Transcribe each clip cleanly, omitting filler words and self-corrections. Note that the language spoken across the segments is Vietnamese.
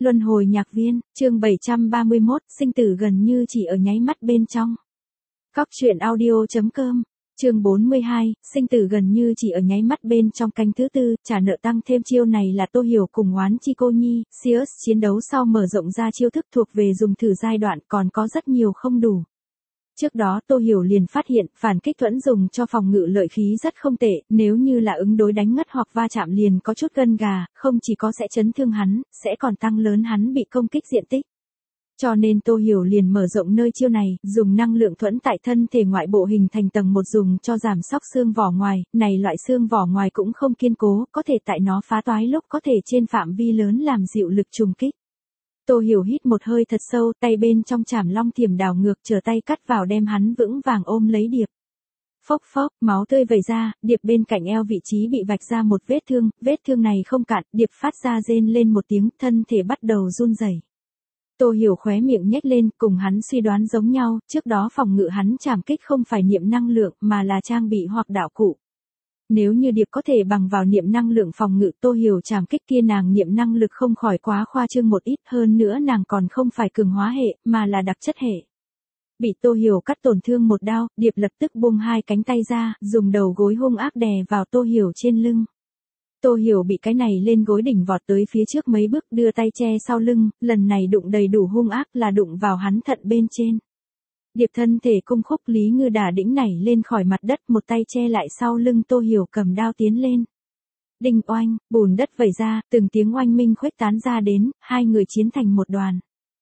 Luân hồi nhạc viên, chương 731, sinh tử gần như chỉ ở nháy mắt bên trong. Cóc truyện audio.com, chương 42, sinh tử gần như chỉ ở nháy mắt bên trong. Canh thứ tư, trả nợ tăng thêm. Chiêu này là Tô Hiểu cùng Oán Chi Cô Nhi, Sirius chiến đấu sau mở rộng ra chiêu thức thuộc về dùng thử giai đoạn, còn có rất nhiều không đủ. Trước đó Tô Hiểu liền phát hiện, phản kích thuẫn dùng cho phòng ngự lợi khí rất không tệ, nếu như là ứng đối đánh ngất hoặc va chạm liền có chút gân gà, không chỉ có sẽ chấn thương hắn, sẽ còn tăng lớn hắn bị công kích diện tích. Cho nên Tô Hiểu liền mở rộng nơi chiêu này, dùng năng lượng thuẫn tại thân thể ngoại bộ hình thành tầng một dùng cho giảm sóc xương vỏ ngoài, này loại xương vỏ ngoài cũng không kiên cố, có thể tại nó phá toái lúc có thể trên phạm vi lớn làm dịu lực trùng kích. Tô Hiểu hít một hơi thật sâu, tay bên trong chảm long thiểm đảo ngược, trở tay cắt vào đem hắn vững vàng ôm lấy Điệp. Phốc phốc, máu tươi vẩy ra, Điệp bên cạnh eo vị trí bị vạch ra một vết thương này không cạn, Điệp phát ra rên lên một tiếng, thân thể bắt đầu run rẩy. Tô Hiểu khóe miệng nhếch lên, cùng hắn suy đoán giống nhau, trước đó phòng ngự hắn trảm kích không phải niệm năng lượng mà là trang bị hoặc đạo cụ. Nếu như Điệp có thể bằng vào niệm năng lượng phòng ngự, Tô Hiểu trảm kích kia nàng niệm năng lực không khỏi quá khoa trương một ít, hơn nữa nàng còn không phải cường hóa hệ, mà là đặc chất hệ. Bị Tô Hiểu cắt tổn thương một đao, Điệp lập tức buông hai cánh tay ra, dùng đầu gối hung ác đè vào Tô Hiểu trên lưng. Tô Hiểu bị cái này lên gối đỉnh vọt tới phía trước mấy bước, đưa tay che sau lưng, lần này đụng đầy đủ hung ác là đụng vào hắn thận bên trên. Điệp thân thể cung khúc Lý Ngư đả đĩnh nảy lên khỏi mặt đất, một tay che lại sau lưng Tô Hiểu, cầm đao tiến lên. Đinh oanh, bùn đất vẩy ra, từng tiếng oanh minh khuếch tán ra đến, hai người chiến thành một đoàn.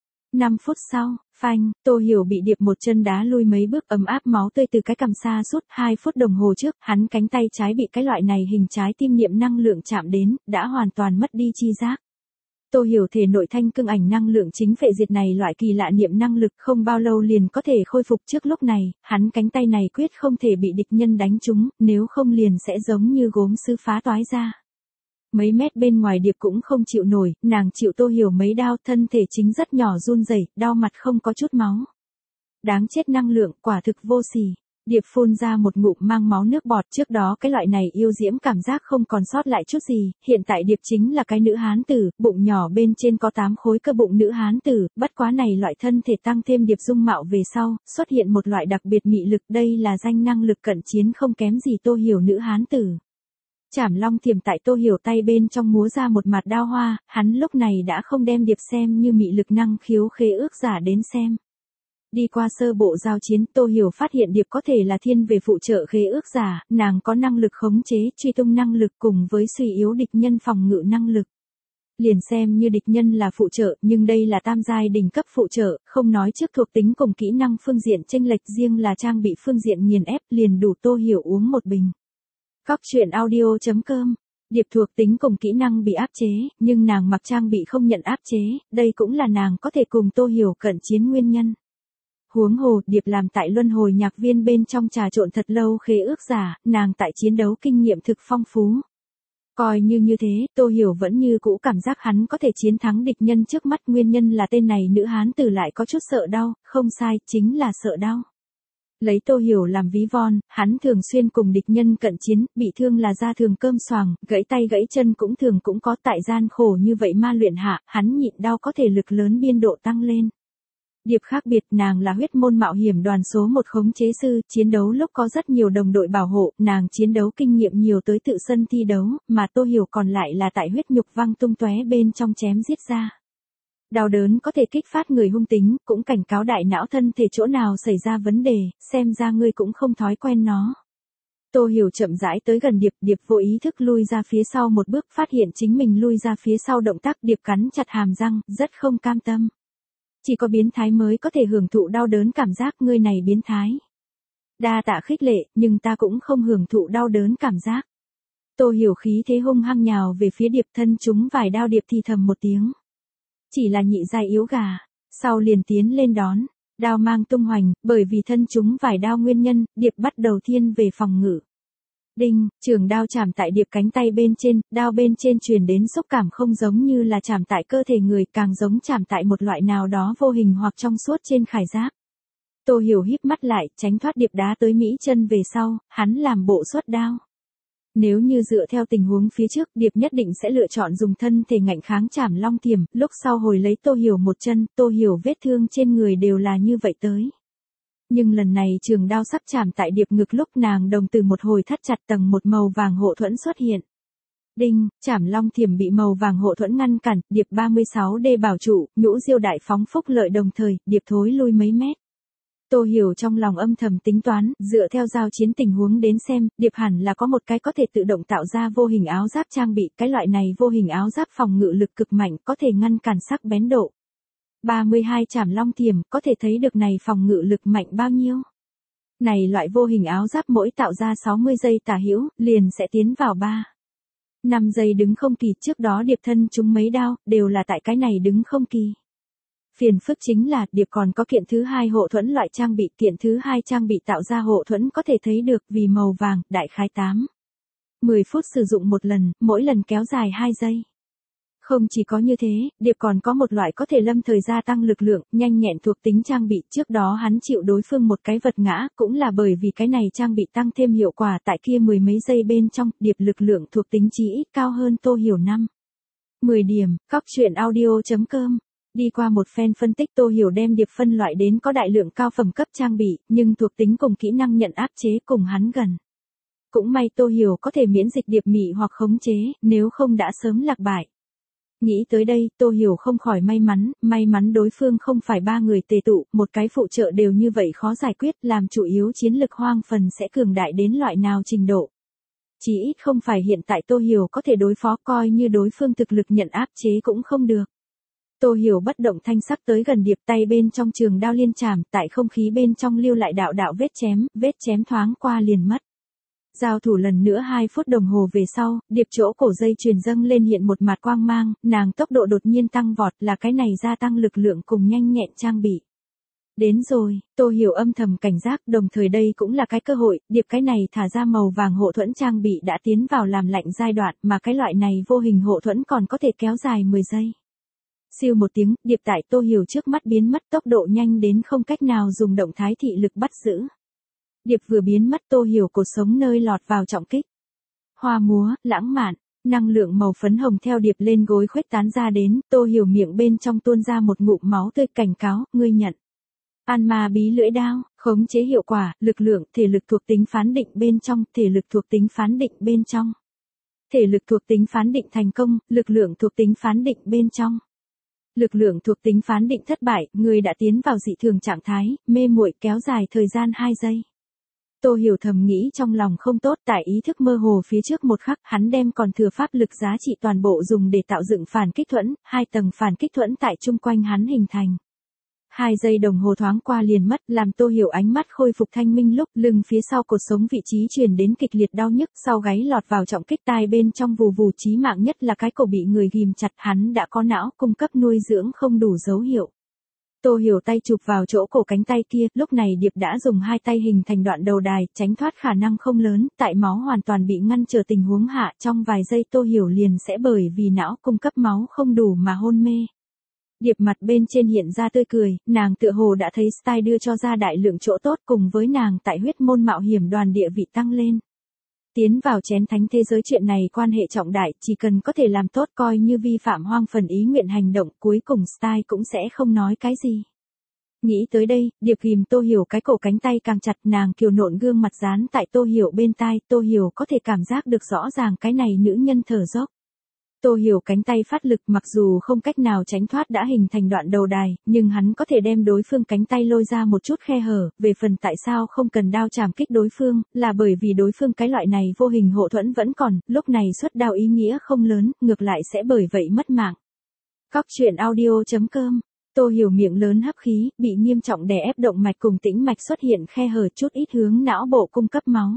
5 phút sau, phanh, Tô Hiểu bị Điệp một chân đá lui mấy bước, ấm áp máu tươi từ cái cằm xa suốt. 2 phút đồng hồ trước, hắn cánh tay trái bị cái loại này hình trái tim niệm năng lượng chạm đến, đã hoàn toàn mất đi chi giác. Tô Hiểu thể nội thanh cương ảnh năng lượng chính phệ diệt này loại kỳ lạ niệm năng lực không bao lâu liền có thể khôi phục. Trước lúc này, hắn cánh tay này quyết không thể bị địch nhân đánh trúng, nếu không liền sẽ giống như gốm sứ phá toái ra. Mấy mét bên ngoài Điệp cũng không chịu nổi, nàng chịu Tô Hiểu mấy đao, thân thể chính rất nhỏ run rẩy, đau mặt không có chút máu. Đáng chết, năng lượng quả thực vô sỉ. Điệp phun ra một ngụm mang máu nước bọt, trước đó cái loại này yêu diễm cảm giác không còn sót lại chút gì, hiện tại Điệp chính là cái nữ hán tử, bụng nhỏ bên trên có 8 khối cơ bụng nữ hán tử, bất quá này loại thân thể tăng thêm Điệp dung mạo về sau, xuất hiện một loại đặc biệt mị lực, đây là danh năng lực cận chiến không kém gì Tô Hiểu nữ hán tử. Chảm long thiểm tại Tô Hiểu tay bên trong múa ra một mặt đao hoa, hắn lúc này đã không đem Điệp xem như mị lực năng khiếu khế ước giả đến xem. Đi qua sơ bộ giao chiến, Tô Hiểu phát hiện Điệp có thể là thiên về phụ trợ khế ước giả, nàng có năng lực khống chế, truy tung năng lực cùng với suy yếu địch nhân phòng ngự năng lực. Liền xem như địch nhân là phụ trợ, nhưng đây là tam giai đỉnh cấp phụ trợ, không nói trước thuộc tính cùng kỹ năng phương diện chênh lệch, riêng là trang bị phương diện nghiền ép liền đủ Tô Hiểu uống một bình. Cóc truyện audio.com, Điệp thuộc tính cùng kỹ năng bị áp chế, nhưng nàng mặc trang bị không nhận áp chế, đây cũng là nàng có thể cùng Tô Hiểu cận chiến nguyên nhân. Huống hồ, Điệp làm tại luân hồi nhạc viên bên trong trà trộn thật lâu khế ước giả, nàng tại chiến đấu kinh nghiệm thực phong phú. Coi như thế, Tô Hiểu vẫn như cũ cảm giác hắn có thể chiến thắng địch nhân trước mắt, nguyên nhân là tên này nữ hán tử lại có chút sợ đau, không sai, chính là sợ đau. Lấy Tô Hiểu làm ví von, hắn thường xuyên cùng địch nhân cận chiến, bị thương là da thường cơm xoàng, gãy tay gãy chân cũng thường cũng có, tại gian khổ như vậy ma luyện hạ, hắn nhịn đau có thể lực lớn biên độ tăng lên. Điệp khác biệt, nàng là huyết môn mạo hiểm đoàn số 1 khống chế sư, chiến đấu lúc có rất nhiều đồng đội bảo hộ, nàng chiến đấu kinh nghiệm nhiều tới tự sân thi đấu, mà Tô Hiểu còn lại là tại huyết nhục văng tung tóe bên trong chém giết ra. Đau đớn có thể kích phát người hung tính, cũng cảnh cáo đại não thân thể chỗ nào xảy ra vấn đề, xem ra ngươi cũng không thói quen nó. Tô Hiểu chậm rãi tới gần Điệp, Điệp vô ý thức lui ra phía sau một bước, phát hiện chính mình lui ra phía sau động tác, Điệp cắn chặt hàm răng, rất không cam tâm. Chỉ có biến thái mới có thể hưởng thụ đau đớn cảm giác, ngươi này biến thái. Đa tạ khích lệ, nhưng ta cũng không hưởng thụ đau đớn cảm giác. Tô Hiểu khí thế hung hăng nhào về phía Điệp, thân chúng vài đao, Điệp thì thầm một tiếng. Chỉ là nhị giai yếu gà, sau liền tiến lên đón, đao mang tung hoành, bởi vì thân chúng vài đao nguyên nhân, Điệp bắt đầu thiên về phòng ngự. Đinh, trường đao chạm tại Điệp cánh tay bên trên, đao bên trên truyền đến xúc cảm không giống như là chạm tại cơ thể người, càng giống chạm tại một loại nào đó vô hình hoặc trong suốt trên khải giáp. Tô Hiểu híp mắt lại, tránh thoát Điệp đá tới Mỹ chân về sau, hắn làm bộ xuất đao. Nếu như dựa theo tình huống phía trước, Điệp nhất định sẽ lựa chọn dùng thân thể ngạnh kháng Trảm Long Thiểm, lúc sau hồi lấy Tô Hiểu một chân, Tô Hiểu vết thương trên người đều là như vậy tới. Nhưng lần này trường đao sắp chạm tại Điệp ngực lúc nàng đồng tử một hồi thắt chặt, tầng một màu vàng hộ thuẫn xuất hiện. Đinh, Trảm Long Thiểm bị màu vàng hộ thuẫn ngăn cản, Điệp 36D bảo trụ, nhũ diêu đại phóng phúc lợi đồng thời, Điệp thối lui mấy mét. Tô Hiểu trong lòng âm thầm tính toán, dựa theo giao chiến tình huống đến xem, Điệp hẳn là có một cái có thể tự động tạo ra vô hình áo giáp trang bị, cái loại này vô hình áo giáp phòng ngự lực cực mạnh, có thể ngăn cản sắc bén độ. 32 Trảm Long Thiểm, có thể thấy được này phòng ngự lực mạnh bao nhiêu. Này loại vô hình áo giáp mỗi tạo ra 60 giây tả hữu, liền sẽ tiến vào 5 giây đứng không kỳ, trước đó Điệp thân chúng mấy đao, đều là tại cái này đứng không kỳ. Phiền phức chính là, Điệp còn có kiện thứ hai hộ thuẫn loại trang bị, kiện thứ hai trang bị tạo ra hộ thuẫn có thể thấy được vì màu vàng, đại khái 10 phút sử dụng một lần, mỗi lần kéo dài 2 giây. Không chỉ có như thế, Điệp còn có một loại có thể lâm thời gia tăng lực lượng, nhanh nhẹn thuộc tính trang bị, trước đó hắn chịu đối phương một cái vật ngã, cũng là bởi vì cái này trang bị tăng thêm hiệu quả tại kia mười mấy giây bên trong, Điệp lực lượng thuộc tính chí ít cao hơn Tô Hiểu 10 điểm, coctruyện.audio.com. Đi qua một phen phân tích, Tô Hiểu đem Điệp phân loại đến có đại lượng cao phẩm cấp trang bị, nhưng thuộc tính cùng kỹ năng nhận áp chế cùng hắn gần. Cũng may Tô Hiểu có thể miễn dịch Điệp mị hoặc khống chế, nếu không đã sớm lạc bại. Nghĩ tới đây, Tô Hiểu không khỏi may mắn đối phương không phải 3 người tề tụ, một cái phụ trợ đều như vậy khó giải quyết, làm chủ yếu chiến lực hoang phần sẽ cường đại đến loại nào trình độ. Chỉ ít không phải hiện tại Tô Hiểu có thể đối phó, coi như đối phương thực lực nhận áp chế cũng không được. Tô Hiểu bất động thanh sắc tới gần Điệp, tay bên trong trường đao liên chạm, tại không khí bên trong lưu lại đạo đạo vết chém thoáng qua liền mất. Giao thủ lần nữa 2 phút đồng hồ về sau, Điệp chỗ cổ dây chuyền dâng lên hiện một mặt quang mang, nàng tốc độ đột nhiên tăng vọt, là cái này gia tăng lực lượng cùng nhanh nhẹn trang bị. Đến rồi, Tô Hiểu âm thầm cảnh giác, đồng thời đây cũng là cái cơ hội, Điệp cái này thả ra màu vàng hộ thuẫn trang bị đã tiến vào làm lạnh giai đoạn, mà cái loại này vô hình hộ thuẫn còn có thể kéo dài 10 giây. Siêu một tiếng, Điệp tại Tô Hiểu trước mắt biến mất, tốc độ nhanh đến không cách nào dùng động thái thị lực bắt giữ. Điệp vừa biến mất, Tô Hiểu cột sống nơi lọt vào trọng kích. Hoa múa, lãng mạn, năng lượng màu phấn hồng theo Điệp lên gối khuếch tán ra đến, Tô Hiểu miệng bên trong tuôn ra một ngụm máu tươi, cảnh cáo, ngươi nhận. An ma bí lưỡi đao, khống chế hiệu quả, lực lượng, thể lực thuộc tính phán định bên trong, thể lực thuộc tính phán định bên trong. Thể lực thuộc tính phán định thành công, lực lượng thuộc tính phán định bên trong. Lực lượng thuộc tính phán định thất bại, người đã tiến vào dị thường trạng thái, mê muội, kéo dài thời gian 2 giây. Tô Hiểu thầm nghĩ trong lòng không tốt, tại ý thức mơ hồ phía trước một khắc, hắn đem còn thừa pháp lực giá trị toàn bộ dùng để tạo dựng phản kích thuẫn, 2 tầng phản kích thuẫn tại chung quanh hắn hình thành. 2 giây đồng hồ thoáng qua liền mất, làm Tô Hiểu ánh mắt khôi phục thanh minh lúc lưng phía sau cột sống vị trí truyền đến kịch liệt đau nhức, sau gáy lọt vào trọng kích, tai bên trong vù vù, chí mạng nhất là cái cổ bị người ghim chặt, hắn đã có não cung cấp nuôi dưỡng không đủ dấu hiệu. Tô Hiểu tay chụp vào chỗ cổ cánh tay kia, lúc này Điệp đã dùng 2 tay hình thành đoạn đầu đài, tránh thoát khả năng không lớn, tại máu hoàn toàn bị ngăn trở tình huống hạ, trong vài giây Tô Hiểu liền sẽ bởi vì não cung cấp máu không đủ mà hôn mê. Điệp mặt bên trên hiện ra tươi cười, nàng tựa hồ đã thấy style đưa cho ra đại lượng chỗ tốt, cùng với nàng tại huyết môn mạo hiểm đoàn địa vị tăng lên. Tiến vào chén thánh thế giới chuyện này quan hệ trọng đại, chỉ cần có thể làm tốt coi như vi phạm hoang phần ý nguyện hành động, cuối cùng style cũng sẽ không nói cái gì. Nghĩ tới đây, Điệp ghim Tô Hiểu cái cổ cánh tay càng chặt, nàng kiều nộn gương mặt dán tại Tô Hiểu bên tai, Tô Hiểu có thể cảm giác được rõ ràng cái này nữ nhân thở dốc. Tô Hiểu cánh tay phát lực, mặc dù không cách nào tránh thoát đã hình thành đoạn đầu đài, nhưng hắn có thể đem đối phương cánh tay lôi ra một chút khe hở, về phần tại sao không cần đao chạm kích đối phương, là bởi vì đối phương cái loại này vô hình hộ thuẫn vẫn còn, lúc này xuất đao ý nghĩa không lớn, ngược lại sẽ bởi vậy mất mạng. Coctruyện.audio.com. Tô Hiểu miệng lớn hấp khí, bị nghiêm trọng đè ép động mạch cùng tĩnh mạch xuất hiện khe hở, chút ít hướng não bộ cung cấp máu.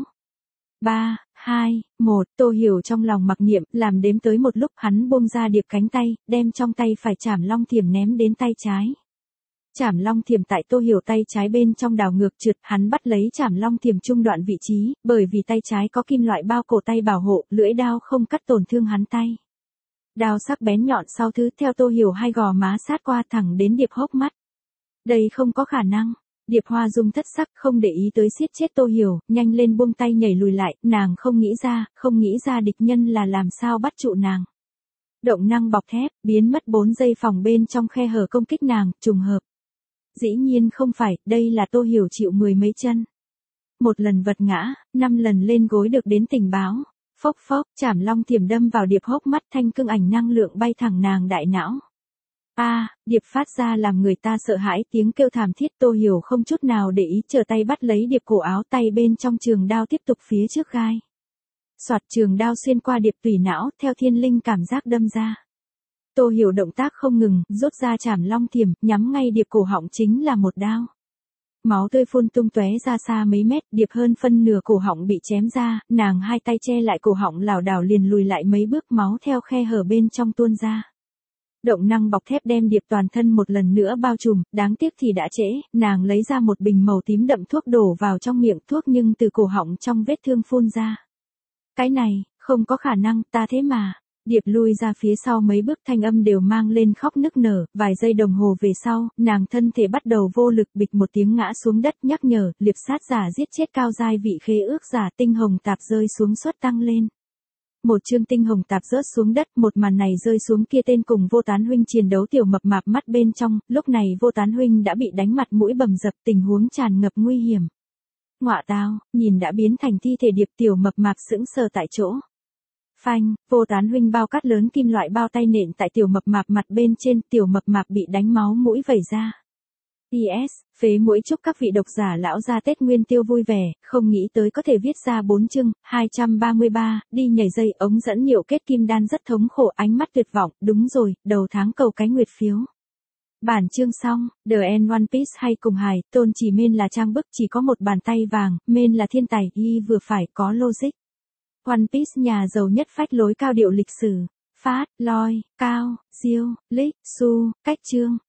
3, 2, 1, Tô Hiểu trong lòng mặc niệm, làm đếm tới một lúc, hắn buông ra Điệp cánh tay, đem trong tay phải Trảm Long Thiểm ném đến tay trái. Trảm Long Thiểm tại Tô Hiểu tay trái bên trong đảo ngược trượt, hắn bắt lấy Trảm Long Thiểm trung đoạn vị trí, bởi vì tay trái có kim loại bao cổ tay bảo hộ, lưỡi đao không cắt tổn thương hắn tay. Đao sắc bén nhọn sau thứ theo Tô Hiểu hai gò má sát qua thẳng đến Điệp hốc mắt. Đây không có khả năng. Điệp Hoa Dung thất sắc không để ý tới siết chết Tô Hiểu, nhanh lên buông tay nhảy lùi lại, nàng không nghĩ ra địch nhân là làm sao bắt trụ nàng. Động năng bọc thép, biến mất 4 giây phòng bên trong khe hở công kích nàng, trùng hợp. Dĩ nhiên không phải, đây là Tô Hiểu chịu 10 mấy chân. Một lần vật ngã, 5 lần lên gối được đến tình báo. Phốc phốc, chảm long thiểm đâm vào Điệp hốc mắt, thanh cương ảnh năng lượng bay thẳng nàng đại não. Điệp phát ra làm người ta sợ hãi tiếng kêu thảm thiết. Tô Hiểu không chút nào để ý, trở tay bắt lấy Điệp cổ áo, tay bên trong trường đao tiếp tục phía trước gai. Soạt, trường đao xuyên qua Điệp tủy não, theo thiên linh cảm giác đâm ra. Tô Hiểu động tác không ngừng, rút ra chảm long thiểm, nhắm ngay Điệp cổ họng chính là một đao. Máu tươi phun tung tóe ra xa mấy mét, Điệp hơn phân nửa cổ họng bị chém ra, nàng hai tay che lại cổ họng lảo đảo liền lùi lại mấy bước, máu theo khe hở bên trong tuôn ra. Động năng bọc thép đem Điệp toàn thân một lần nữa bao trùm, đáng tiếc thì đã trễ, nàng lấy ra một bình màu tím đậm thuốc đổ vào trong miệng thuốc nhưng từ cổ họng trong vết thương phun ra. Cái này, không có khả năng, ta thế mà. Điệp lui ra phía sau mấy bước, thanh âm đều mang lên khóc nức nở, vài giây đồng hồ về sau, nàng thân thể bắt đầu vô lực, bịch một tiếng ngã xuống đất, nhắc nhở, liệp sát giả giết chết cao giai vị khế ước giả. Tinh hồng tạp rơi xuống suất tăng lên. Một chương tinh hồng tạp rớt xuống đất, một màn này rơi xuống kia tên cùng Vô Tán huynh chiến đấu tiểu mập mạp mắt bên trong, lúc này Vô Tán huynh đã bị đánh mặt mũi bầm dập, tình huống tràn ngập nguy hiểm. Ngọa tao, nhìn đã biến thành thi thể Điệp, tiểu mập mạp sững sờ tại chỗ. Phanh, Vô Tán huynh bao cát lớn kim loại bao tay nện tại tiểu mập mạp mặt bên trên, tiểu mập mạp bị đánh máu mũi vẩy ra. PS, phế mũi, chúc các vị độc giả lão gia Tết Nguyên Tiêu vui vẻ, không nghĩ tới có thể viết ra 4 chương. 233, đi nhảy dây, ống dẫn nhiệu kết kim đan rất thống khổ, ánh mắt tuyệt vọng, đúng rồi, đầu tháng cầu cái nguyệt phiếu. Bản chương xong, The End One Piece hay cùng hài, tôn chỉ men là trang bức chỉ có một bàn tay vàng, men là thiên tài, y vừa phải có logic. One Piece nhà giàu nhất phách lối cao điệu lịch sử. Phát, loi, cao, diêu, lích, su, cách chương.